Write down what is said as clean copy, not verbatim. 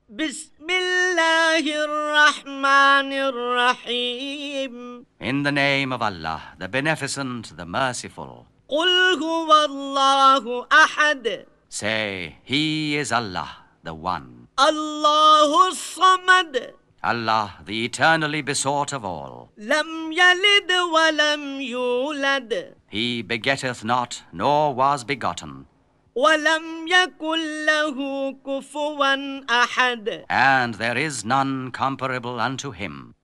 بسم الله الرحمن الرحيم. In the name of Allah, the Beneficent, the Merciful. قل هو الله أحد. Say, He is Allah, the One. الله الصمد. Allah, the eternally besought of all. لم يلد ولم يولد. He begetteth not, nor was begotten. ولم يكن له كفوا أحد. And there is none comparable unto Him.